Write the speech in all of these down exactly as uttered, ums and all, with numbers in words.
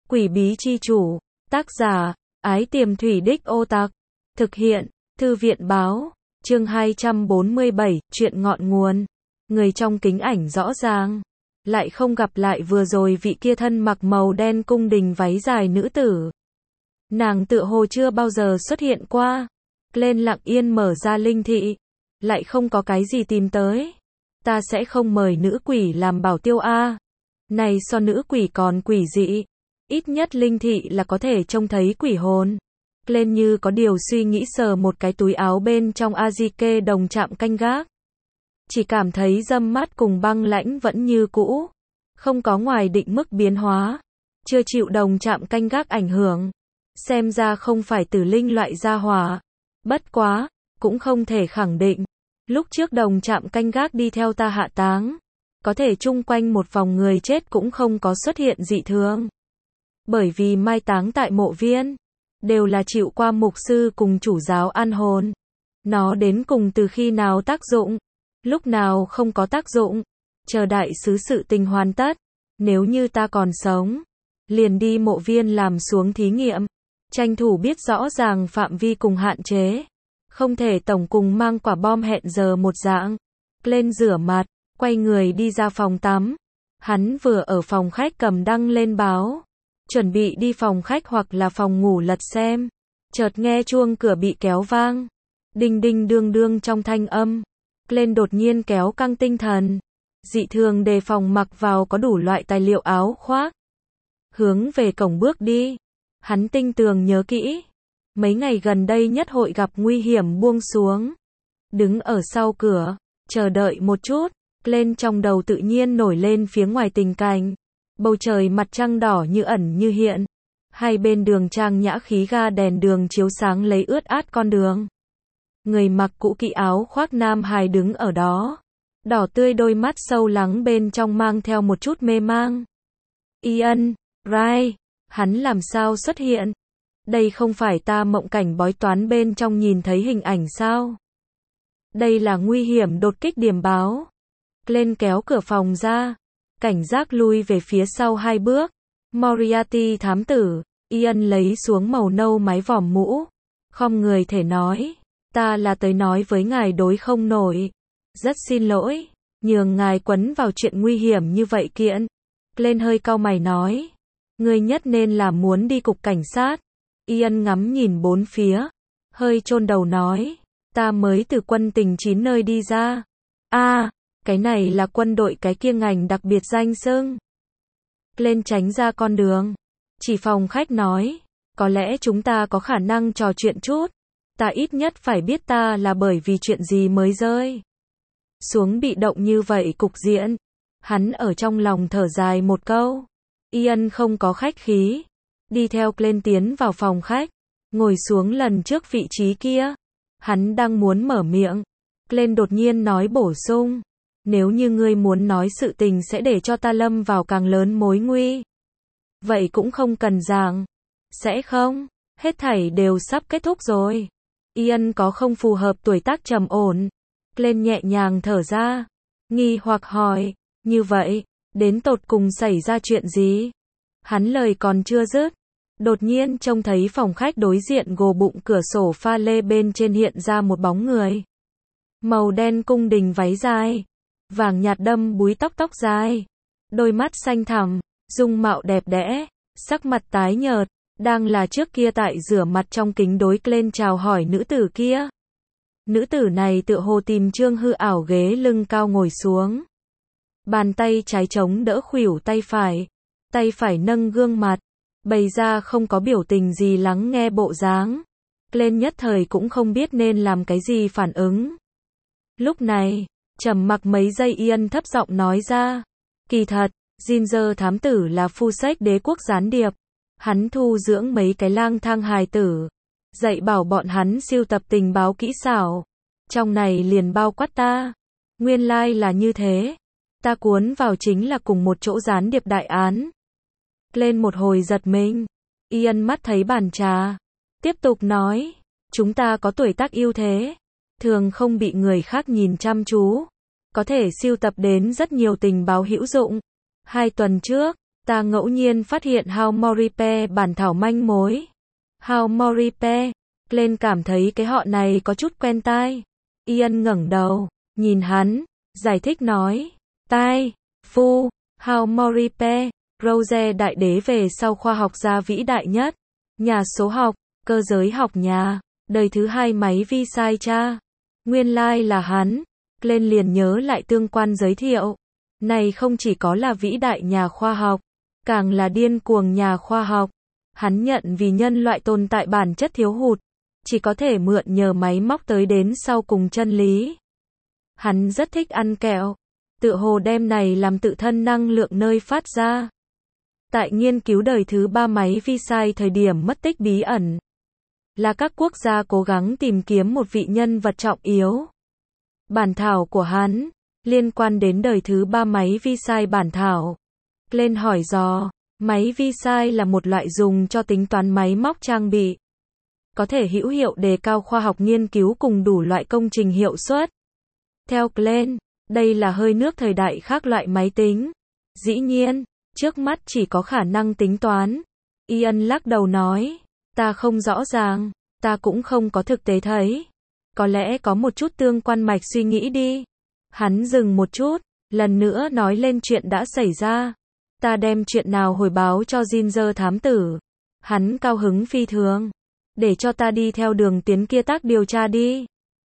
Quỷ bí chi chủ, tác giả, Ái Tiềm Thủy Đích Ô Tặc, thực hiện, Thư viện báo, chương hai trăm bốn mươi bảy, chuyện ngọn nguồn. Người trong kính ảnh rõ ràng, lại không gặp lại vừa rồi vị kia thân mặc màu đen cung đình váy dài nữ tử. Nàng tựa hồ chưa bao giờ xuất hiện qua. Lên lặng yên mở ra linh thị, lại không có cái gì tìm tới. Ta sẽ không mời nữ quỷ làm bảo tiêu a. Này so nữ quỷ còn quỷ dị. Ít nhất linh thị là có thể trông thấy quỷ hồn. Lên như có điều suy nghĩ sờ một cái túi áo bên trong Azike đồng chạm canh gác. Chỉ cảm thấy râm mát cùng băng lãnh vẫn như cũ. Không có ngoài định mức biến hóa. Chưa chịu đồng chạm canh gác ảnh hưởng. Xem ra không phải tử linh loại gia hỏa. Bất quá, cũng không thể khẳng định. Lúc trước đồng chạm canh gác đi theo ta hạ táng. Có thể chung quanh một vòng người chết cũng không có xuất hiện dị thường. Bởi vì mai táng tại mộ viên, đều là chịu qua mục sư cùng chủ giáo an hồn. Nó đến cùng từ khi nào tác dụng, lúc nào không có tác dụng, chờ đại sứ sự tình hoàn tất. Nếu như ta còn sống, liền đi mộ viên làm xuống thí nghiệm, tranh thủ biết rõ ràng phạm vi cùng hạn chế. Không thể tổng cùng mang quả bom hẹn giờ một dạng. Lên rửa mặt, quay người đi ra phòng tắm. Hắn vừa ở phòng khách cầm đăng lên báo, chuẩn bị đi phòng khách hoặc là phòng ngủ lật xem. Chợt nghe chuông cửa bị kéo vang. Đinh đinh đương đương trong thanh âm. Lên đột nhiên kéo căng tinh thần. Dị thường đề phòng mặc vào có đủ loại tài liệu áo khoác. Hướng về cổng bước đi. Hắn tinh tường nhớ kỹ. Mấy ngày gần đây nhất hội gặp nguy hiểm buông xuống. Đứng ở sau cửa, chờ đợi một chút. Lên trong đầu tự nhiên nổi lên phía ngoài tình cảnh. Bầu trời mặt trăng đỏ như ẩn như hiện. Hai bên đường trang nhã khí ga đèn đường chiếu sáng lấy ướt át con đường. Người mặc cũ kỹ áo khoác nam hài đứng ở đó. Đỏ tươi đôi mắt sâu lắng bên trong mang theo một chút mê mang. Ian, Rai, hắn làm sao xuất hiện? Đây không phải ta mộng cảnh bói toán bên trong nhìn thấy hình ảnh sao? Đây là nguy hiểm đột kích điểm báo. Lên kéo cửa phòng ra. Cảnh giác lui về phía sau hai bước. Moriarty thám tử. Ian lấy xuống màu nâu mái vòm mũ. Khom người thể nói. Ta là tới nói với ngài đối không nổi. Rất xin lỗi. Nhường ngài quấn vào chuyện nguy hiểm như vậy kiện. Lên hơi cau mày nói. Ngươi nhất nên là muốn đi cục cảnh sát. Ian ngắm nhìn bốn phía. Hơi chôn đầu nói. Ta mới từ quân tình chín nơi đi ra. A, cái này là quân đội cái kia ngành đặc biệt danh xưng. Lên tránh ra con đường. Chỉ phòng khách nói. Có lẽ chúng ta có khả năng trò chuyện chút. Ta ít nhất phải biết ta là bởi vì chuyện gì mới rơi xuống bị động như vậy cục diện. Hắn ở trong lòng thở dài một câu. Ian không có khách khí. Đi theo Glenn tiến vào phòng khách. Ngồi xuống lần trước vị trí kia. Hắn đang muốn mở miệng. Glenn đột nhiên nói bổ sung. Nếu như ngươi muốn nói sự tình sẽ để cho ta lâm vào càng lớn mối nguy. Vậy cũng không cần giảng. Sẽ không? Hết thảy đều sắp kết thúc rồi. Ian có không phù hợp tuổi tác trầm ổn. Glenn nhẹ nhàng thở ra. Nghi hoặc hỏi. Như vậy, đến tột cùng xảy ra chuyện gì? Hắn lời còn chưa dứt. Đột nhiên trông thấy phòng khách đối diện gồ bụng cửa sổ pha lê bên trên hiện ra một bóng người. Màu đen cung đình váy dài. Vàng nhạt đâm búi tóc tóc dài. Đôi mắt xanh thẳm. Dung mạo đẹp đẽ. Sắc mặt tái nhợt. Đang là trước kia tại rửa mặt trong kính đối lên chào hỏi nữ tử kia. Nữ tử này tựa hồ tìm trương hư ảo ghế lưng cao ngồi xuống. Bàn tay trái chống đỡ khuỷu tay phải. Tay phải nâng gương mặt. Bày ra không có biểu tình gì lắng nghe bộ dáng. Lên nhất thời cũng không biết nên làm cái gì phản ứng. Lúc này, trầm mặc mấy giây Ian thấp giọng nói ra. Kỳ thật, Ginger thám tử là phu sách đế quốc gián điệp. Hắn thu dưỡng mấy cái lang thang hài tử. Dạy bảo bọn hắn siêu tập tình báo kỹ xảo. Trong này liền bao quát ta. Nguyên lai like là như thế. Ta cuốn vào chính là cùng một chỗ gián điệp đại án. Lên một hồi giật mình. Ian mắt thấy bàn trà. Tiếp tục nói. Chúng ta có tuổi tác ưu thế. Thường không bị người khác nhìn chăm chú. Có thể siêu tập đến rất nhiều tình báo hữu dụng. Hai tuần trước, Ta ngẫu nhiên phát hiện How Moripe bản thảo manh mối. How Moripe, Glenn cảm thấy cái họ này có chút quen tai. Ian ngẩng đầu, nhìn hắn, giải thích nói, tai, phu, How Moripe, Rose đại đế về sau khoa học gia vĩ đại nhất, nhà số học, cơ giới học nhà, đời thứ hai máy vi sai cha. Nguyên lai like là hắn. Glenn liền nhớ lại tương quan giới thiệu. Này không chỉ có là vĩ đại nhà khoa học, càng là điên cuồng nhà khoa học. Hắn nhận vì nhân loại tồn tại bản chất thiếu hụt, chỉ có thể mượn nhờ máy móc tới đến sau cùng chân lý. Hắn rất thích ăn kẹo, tựa hồ đem này làm tự thân năng lượng nơi phát ra. Tại nghiên cứu đời thứ ba máy vi sai thời điểm mất tích bí ẩn, là các quốc gia cố gắng tìm kiếm một vị nhân vật trọng yếu. Bản thảo của hắn, liên quan đến đời thứ ba máy vi sai bản thảo. Glenn hỏi dò, máy vi sai là một loại dùng cho tính toán máy móc trang bị. Có thể hữu hiệu đề cao khoa học nghiên cứu cùng đủ loại công trình hiệu suất. Theo Glenn, đây là hơi nước thời đại khác loại máy tính. Dĩ nhiên, trước mắt chỉ có khả năng tính toán. Ian lắc đầu nói, ta không rõ ràng, ta cũng không có thực tế thấy. Có lẽ có một chút tương quan mạch suy nghĩ đi. Hắn dừng một chút, lần nữa nói lên chuyện đã xảy ra. Ta đem chuyện nào hồi báo cho Ginger thám tử. Hắn cao hứng phi thường. Để cho ta đi theo đường tiến kia tác điều tra đi.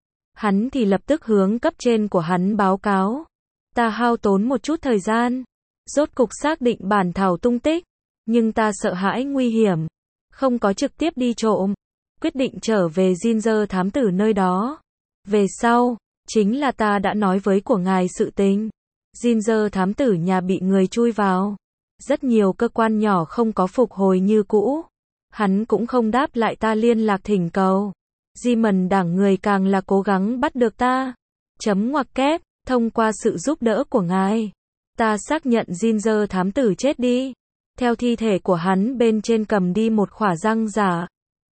Hắn thì lập tức hướng cấp trên của hắn báo cáo. Ta hao tốn một chút thời gian. Rốt cục xác định bản thảo tung tích. Nhưng ta sợ hãi nguy hiểm. Không có trực tiếp đi trộm. Quyết định trở về Ginger thám tử nơi đó. Về sau, chính là ta đã nói với của ngài sự tình. Ginger thám tử nhà bị người chui vào. Rất nhiều cơ quan nhỏ không có phục hồi như cũ. Hắn cũng không đáp lại ta liên lạc thỉnh cầu. Simon đảng người càng là cố gắng bắt được ta. Chấm ngoặc kép, thông qua sự giúp đỡ của ngài. Ta xác nhận Ginger thám tử chết đi. Theo thi thể của hắn bên trên cầm đi một khỏa răng giả.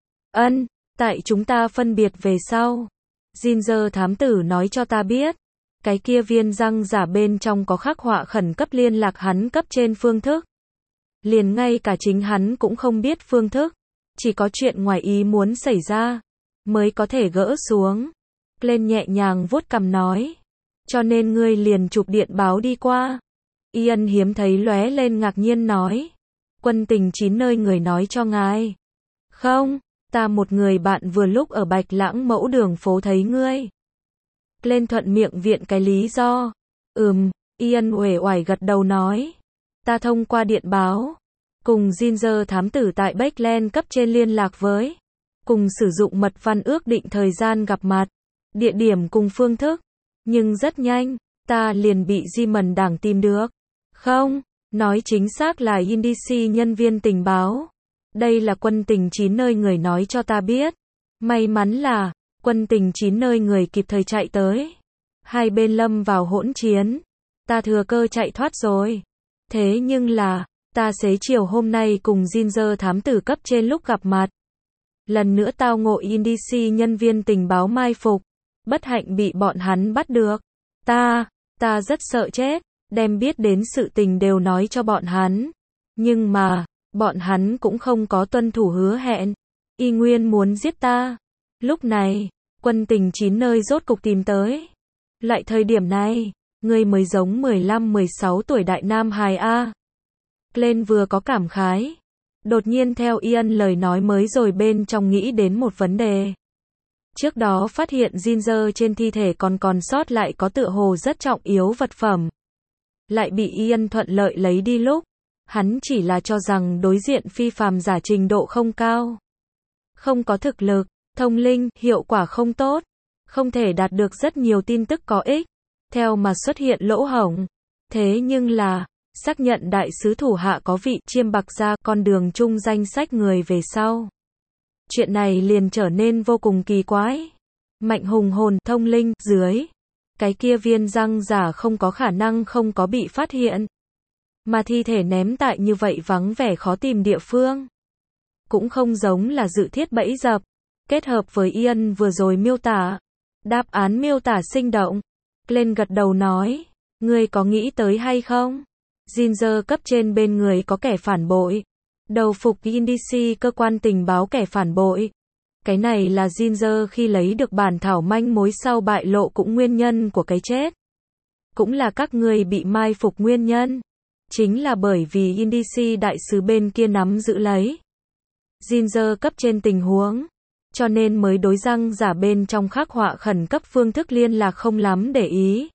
Ân, tại chúng ta phân biệt về sau. Ginger thám tử nói cho ta biết. Cái kia viên răng giả bên trong có khắc họa khẩn cấp liên lạc hắn cấp trên phương thức. Liền ngay cả chính hắn cũng không biết phương thức. Chỉ có chuyện ngoài ý muốn xảy ra. Mới có thể gỡ xuống. Glenn nhẹ nhàng vuốt cằm nói. Cho nên ngươi liền chụp điện báo đi qua. Ian hiếm thấy lóe lên ngạc nhiên nói. Quân tình chín nơi người nói cho ngài. Không, ta một người bạn vừa lúc ở Bạch Lãng Mẫu đường phố thấy ngươi. Glenn thuận miệng viện cái lý do. Ừm, Ian uể oải gật đầu nói. Ta thông qua điện báo. Cùng Ginger thám tử tại Backland cấp trên liên lạc với. Cùng sử dụng mật văn ước định thời gian gặp mặt. Địa điểm cùng phương thức. Nhưng rất nhanh, ta liền bị Simon đảng tìm được. Không, nói chính xác là Indici nhân viên tình báo. Đây là quân tình chín nơi người nói cho ta biết. May mắn là, quân tình chín nơi người kịp thời chạy tới. Hai bên lâm vào hỗn chiến. Ta thừa cơ chạy thoát rồi. Thế nhưng là, ta xế chiều hôm nay cùng Ginger thám tử cấp trên lúc gặp mặt. Lần nữa tao ngộ Indici nhân viên tình báo mai phục. Bất hạnh bị bọn hắn bắt được. Ta, ta rất sợ chết. Đem biết đến sự tình đều nói cho bọn hắn. Nhưng mà, bọn hắn cũng không có tuân thủ hứa hẹn. Y nguyên muốn giết ta. Lúc này, quân tình chín nơi rốt cục tìm tới. Lại thời điểm này, ngươi mới giống mười lăm mười sáu tuổi đại nam hài A. Glenn vừa có cảm khái. Đột nhiên theo Ian lời nói mới rồi bên trong nghĩ đến một vấn đề. Trước đó phát hiện Ginger trên thi thể còn còn sót lại có tựa hồ rất trọng yếu vật phẩm. Lại bị Ian thuận lợi lấy đi lúc. Hắn chỉ là cho rằng đối diện phi phàm giả trình độ không cao. Không có thực lực, thông linh, hiệu quả không tốt. Không thể đạt được rất nhiều tin tức có ích. Theo mà xuất hiện lỗ hổng. Thế nhưng là, xác nhận đại sứ thủ hạ có vị chiêm bạc ra con đường chung danh sách người về sau. Chuyện này liền trở nên vô cùng kỳ quái. Mạnh hùng hồn, thông linh, dưới. Cái kia viên răng giả không có khả năng không có bị phát hiện. Mà thi thể ném tại như vậy vắng vẻ khó tìm địa phương. Cũng không giống là dự thiết bẫy dập. Kết hợp với Ian vừa rồi miêu tả. Đáp án miêu tả sinh động. Glenn gật đầu nói. Ngươi có nghĩ tới hay không? Ginger cấp trên bên người có kẻ phản bội. Đầu phục Indici cơ quan tình báo kẻ phản bội. Cái này là Ginger khi lấy được bản thảo manh mối sau bại lộ cũng nguyên nhân của cái chết. Cũng là các người bị mai phục nguyên nhân. Chính là bởi vì Indici đại sứ bên kia nắm giữ lấy. Ginger cấp trên tình huống. Cho nên mới đối răng giả bên trong khắc họa khẩn cấp phương thức liên lạc không lắm để ý.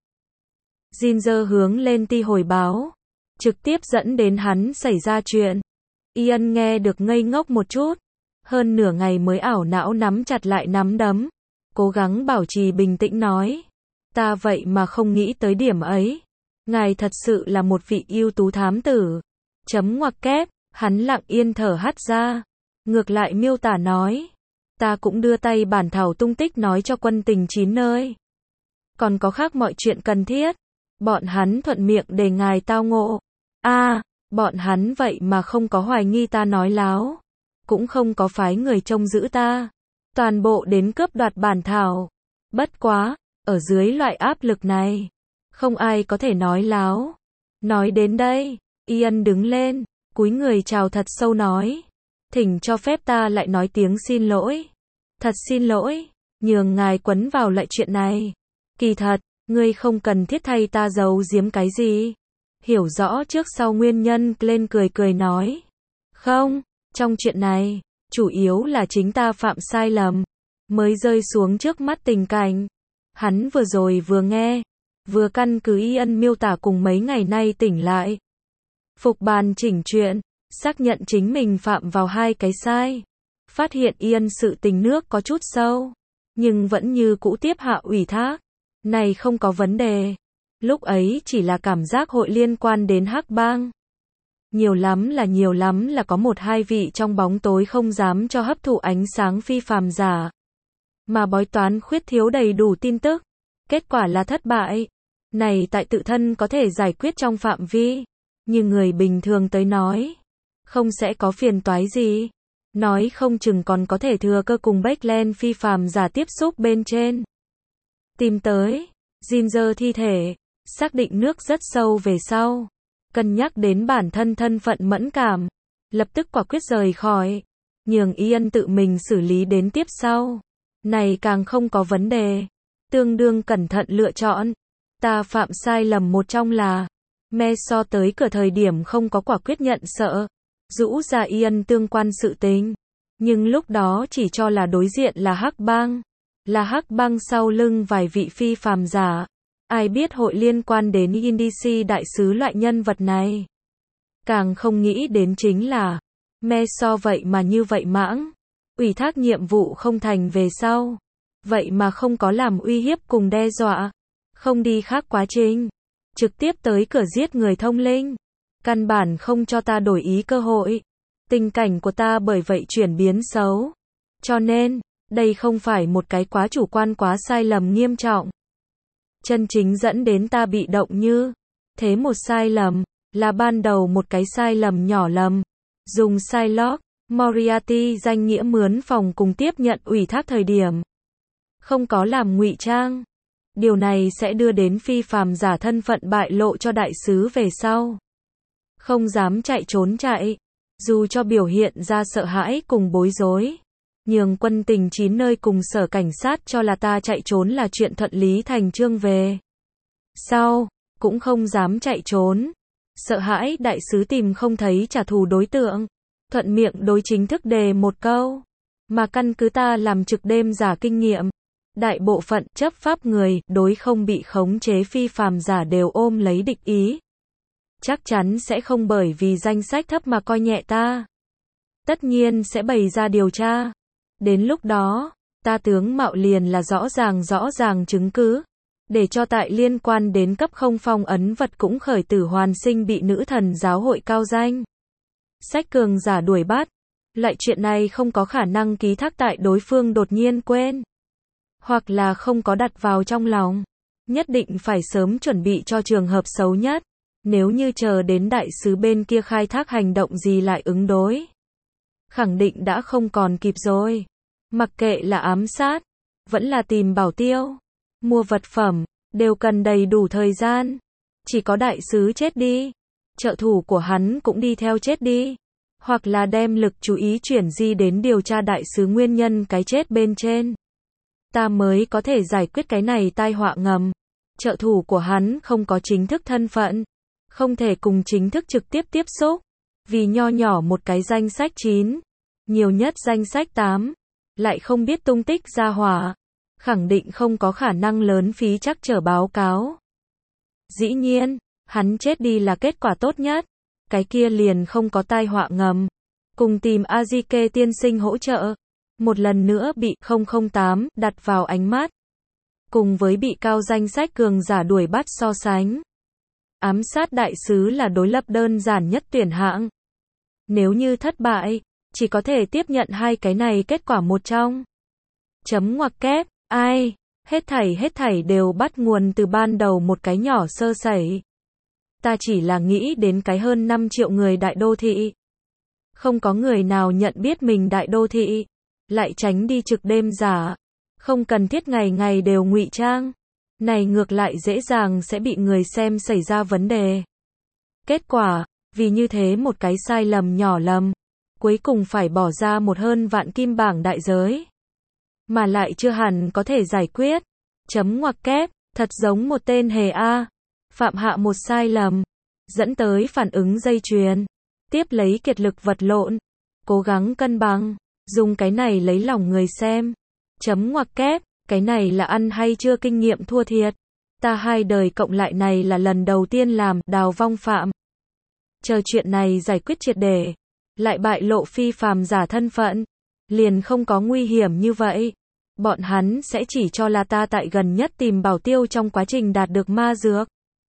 Ginger hướng lên ti hồi báo. Trực tiếp dẫn đến hắn xảy ra chuyện. Ian nghe được ngây ngốc một chút. Hơn nửa ngày mới ảo não nắm chặt lại nắm đấm. Cố gắng bảo trì bình tĩnh nói. Ta vậy mà không nghĩ tới điểm ấy. Ngài thật sự là một vị ưu tú thám tử. Chấm ngoặc kép, hắn lặng yên thở hắt ra. Ngược lại miêu tả nói. Ta cũng đưa tay bản thảo tung tích nói cho quân tình chín nơi. Còn có khác mọi chuyện cần thiết. Bọn hắn thuận miệng để ngài tao ngộ. a à, bọn hắn vậy mà không có hoài nghi ta nói láo. Cũng không có phái người trông giữ ta. Toàn bộ đến cướp đoạt bản thảo. Bất quá, ở dưới loại áp lực này, không ai có thể nói láo. Nói đến đây, Ian đứng lên, cúi người chào thật sâu nói. Thỉnh cho phép ta lại nói tiếng xin lỗi. Thật xin lỗi, nhường ngài quấn vào lại chuyện này. Kỳ thật, ngươi không cần thiết thay ta giấu giếm cái gì. Hiểu rõ trước sau nguyên nhân, lên cười cười nói. Không, trong chuyện này, chủ yếu là chính ta phạm sai lầm, mới rơi xuống trước mắt tình cảnh. Hắn vừa rồi vừa nghe, vừa căn cứ Ian miêu tả cùng mấy ngày nay tỉnh lại. Phục bàn chỉnh chuyện, xác nhận chính mình phạm vào hai cái sai. Phát hiện Ian sự tình nước có chút sâu, nhưng vẫn như cũ tiếp hạ ủy thác. Này không có vấn đề. Lúc ấy chỉ là cảm giác hội liên quan đến Hắc Bang. Nhiều lắm là nhiều lắm là có một hai vị trong bóng tối không dám cho hấp thụ ánh sáng phi phàm giả. Mà bói toán khuyết thiếu đầy đủ tin tức. Kết quả là thất bại. Này tại tự thân có thể giải quyết trong phạm vi. Như người bình thường tới nói. Không sẽ có phiền toái gì. Nói không chừng còn có thể thừa cơ cùng Backland phi phàm giả tiếp xúc bên trên. Tìm tới. Ginger thi thể. Xác định nước rất sâu về sau. Cân nhắc đến bản thân thân phận mẫn cảm. Lập tức quả quyết rời khỏi. Nhường Ian tự mình xử lý đến tiếp sau. Này càng không có vấn đề. Tương đương cẩn thận lựa chọn. Ta phạm sai lầm một trong là. Me so tới cửa thời điểm không có quả quyết nhận sợ. Rũ ra Ian tương quan sự tình. Nhưng lúc đó chỉ cho là đối diện là Hắc Bang. Là Hắc Bang sau lưng vài vị phi phàm giả. Ai biết hội liên quan đến Indici đại sứ loại nhân vật này. Càng không nghĩ đến chính là. Me so vậy mà như vậy mãng. Ủy thác nhiệm vụ không thành về sau. Vậy mà không có làm uy hiếp cùng đe dọa. Không đi khác quá trình. Trực tiếp tới cửa giết người thông linh. Căn bản không cho ta đổi ý cơ hội. Tình cảnh của ta bởi vậy chuyển biến xấu. Cho nên, đây không phải một cái quá chủ quan quá sai lầm nghiêm trọng. Chân chính dẫn đến ta bị động như. Thế một sai lầm, là ban đầu một cái sai lầm nhỏ lầm. Dùng Psylocke, Moriarty danh nghĩa mướn phòng cùng tiếp nhận ủy thác thời điểm. Không có làm ngụy trang. Điều này sẽ đưa đến phi phàm giả thân phận bại lộ cho đại sứ về sau. Không dám chạy trốn chạy. Dù cho biểu hiện ra sợ hãi cùng bối rối. Nhường quân tình chín nơi cùng sở cảnh sát cho là ta chạy trốn là chuyện thuận lý thành chương về. Sau, cũng không dám chạy trốn. Sợ hãi đại sứ tìm không thấy trả thù đối tượng. Thuận miệng đối chính thức đề một câu. Mà căn cứ ta làm trực đêm giả kinh nghiệm. Đại bộ phận chấp pháp người đối không bị khống chế phi phàm giả đều ôm lấy địch ý. Chắc chắn sẽ không bởi vì danh sách thấp mà coi nhẹ ta. Tất nhiên sẽ bày ra điều tra. Đến lúc đó, ta tướng mạo liền là rõ ràng rõ ràng chứng cứ. Để cho tại liên quan đến cấp không phong ấn vật cũng khởi tử hoàn sinh bị nữ thần giáo hội cao danh. Sách cường giả đuổi bắt. Loại chuyện này không có khả năng ký thác tại đối phương đột nhiên quên. Hoặc là không có đặt vào trong lòng. Nhất định phải sớm chuẩn bị cho trường hợp xấu nhất. Nếu như chờ đến đại sứ bên kia khai thác hành động gì lại ứng đối. Khẳng định đã không còn kịp rồi. Mặc kệ là ám sát, vẫn là tìm bảo tiêu, mua vật phẩm, đều cần đầy đủ thời gian. Chỉ có đại sứ chết đi, trợ thủ của hắn cũng đi theo chết đi. Hoặc là đem lực chú ý chuyển di đến điều tra đại sứ nguyên nhân cái chết bên trên. Ta mới có thể giải quyết cái này tai họa ngầm. Trợ thủ của hắn không có chính thức thân phận, không thể cùng chính thức trực tiếp tiếp xúc. Vì nho nhỏ một cái danh sách chín, nhiều nhất danh sách tám, lại không biết tung tích gia hỏa, khẳng định không có khả năng lớn phí chắc trở báo cáo. Dĩ nhiên, hắn chết đi là kết quả tốt nhất, cái kia liền không có tai họa ngầm. Cùng tìm Azike tiên sinh hỗ trợ, một lần nữa bị không không tám đặt vào ánh mắt. Cùng với bị cao danh sách cường giả đuổi bắt so sánh. Ám sát đại sứ là đối lập đơn giản nhất tuyển hạng. Nếu như thất bại, chỉ có thể tiếp nhận hai cái này kết quả một trong. Chấm ngoặc kép, ai, hết thảy hết thảy đều bắt nguồn từ ban đầu một cái nhỏ sơ sẩy. Ta chỉ là nghĩ đến cái hơn năm triệu người đại đô thị. Không có người nào nhận biết mình đại đô thị, lại tránh đi trực đêm giả. Không cần thiết ngày ngày đều ngụy trang. Này ngược lại dễ dàng sẽ bị người xem xảy ra vấn đề. Kết quả, vì như thế một cái sai lầm nhỏ lầm, cuối cùng phải bỏ ra một hơn vạn kim bảng đại giới. Mà lại chưa hẳn có thể giải quyết. Chấm ngoặc kép, thật giống một tên hề A. Phạm hạ một sai lầm, dẫn tới phản ứng dây chuyền. Tiếp lấy kiệt lực vật lộn, cố gắng cân bằng, dùng cái này lấy lòng người xem. Chấm ngoặc kép, cái này là ăn hay chưa kinh nghiệm thua thiệt. Ta hai đời cộng lại này là lần đầu tiên làm đào vong phạm. Chờ chuyện này giải quyết triệt để, lại bại lộ phi phàm giả thân phận, liền không có nguy hiểm như vậy. Bọn hắn sẽ chỉ cho là ta tại gần nhất tìm bảo tiêu trong quá trình đạt được ma dược,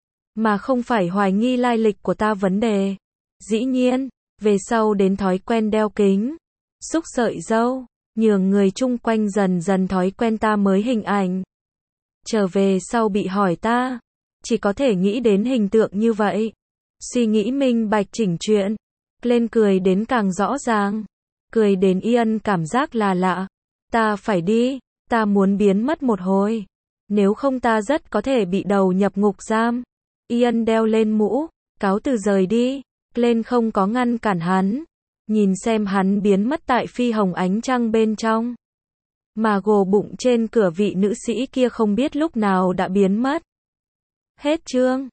mà không phải hoài nghi lai lịch của ta vấn đề. Dĩ nhiên, về sau đến thói quen đeo kính, xúc sợi râu, nhường người chung quanh dần dần thói quen ta mới hình ảnh. Trở về sau bị hỏi ta, chỉ có thể nghĩ đến hình tượng như vậy. Suy nghĩ minh bạch chỉnh chuyện, lên cười đến càng rõ ràng, cười đến Ian cảm giác là lạ. Ta phải đi, ta muốn biến mất một hồi, nếu không ta rất có thể bị đầu nhập ngục giam. Ian đeo lên mũ, cáo từ rời đi, lên không có ngăn cản hắn, nhìn xem hắn biến mất tại phi hồng ánh trăng bên trong. Mà gồ bụng trên cửa vị nữ sĩ kia không biết lúc nào đã biến mất. Hết chương.